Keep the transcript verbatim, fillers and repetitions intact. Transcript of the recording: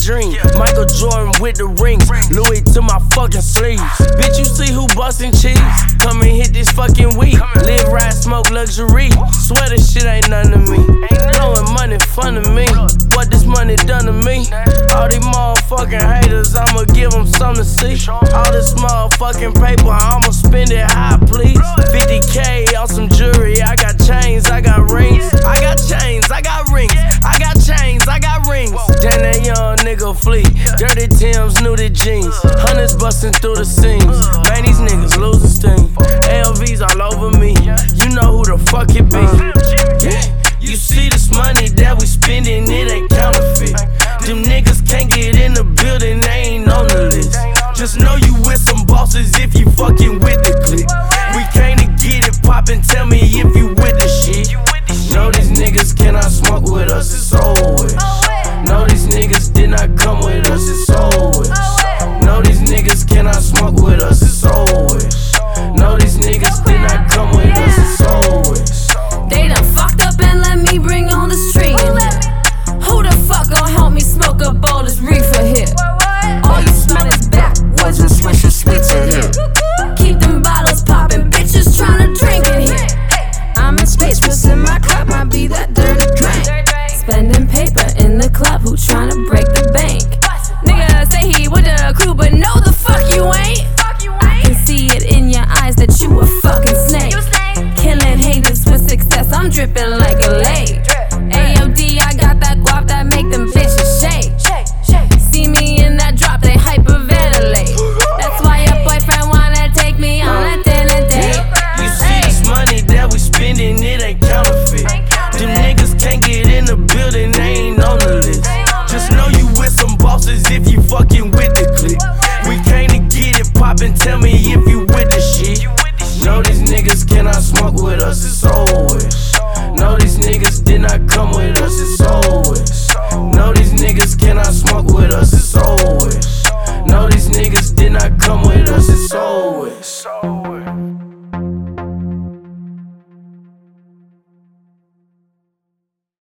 dream. Michael Jordan with the rings, Louis to my fucking sleeves. Bitch, you see who bustin' cheese? Come and hit this fucking weed. Live, ride, smoke, luxury. Swear this shit ain't none to me. Blowing money, fun to me. What this money done to me? All these motherfucking haters, I'ma give them something to see. All this motherfucking paper, I'ma spend it how I please. fifty K on some jewelry, I got chains, I got rings. I got chains, I got rings. I got chains, I got rings. Damn, that young nigga flee. Dirty Timbs, nudie jeans. Hundreds busting through the seams. Man, these niggas losing steam. L Vs all over me. You know who the fuck it be. Yeah. You see this money that we spending, it ain't counterfeit. Them niggas can't get in the building, they ain't on the list. Just know you with some bosses if you fucking with the clique. We came to get it poppin', tell me if you with the shit. No, these niggas cannot smoke with us, it's over with. No, these niggas did not come with us, it's over with. No, these niggas cannot smoke with us, it's over with. No, these niggas did not come with us, it's over with. They done fucked up and let me bring on the street. Who the fuck gon' help me smoke up all this reefer here? All you smell is backwoods and Swisher Sweets in here. Keep them bottles poppin', bitches tryna drink in here. I'm in space, what's in my cup might be that dirty drink. Spending paper in the club, who tryna break the bank? Nigga say he with the crew, but no the fuck you ain't. I can see it in your eyes that you a fucking snake. Killing haters with success, I'm dripping like a lake. A O D, I got that guap that make them bitches shake. See me in that drop, they hyperventilate. That's why your boyfriend wanna take me on a dinner date. You see this money that we spending, it ain't counterfeit. Them niggas can't get in the building, they ain't on the list. Just know you with some bosses if you fucking with the clique. We came to get it poppin', tell me if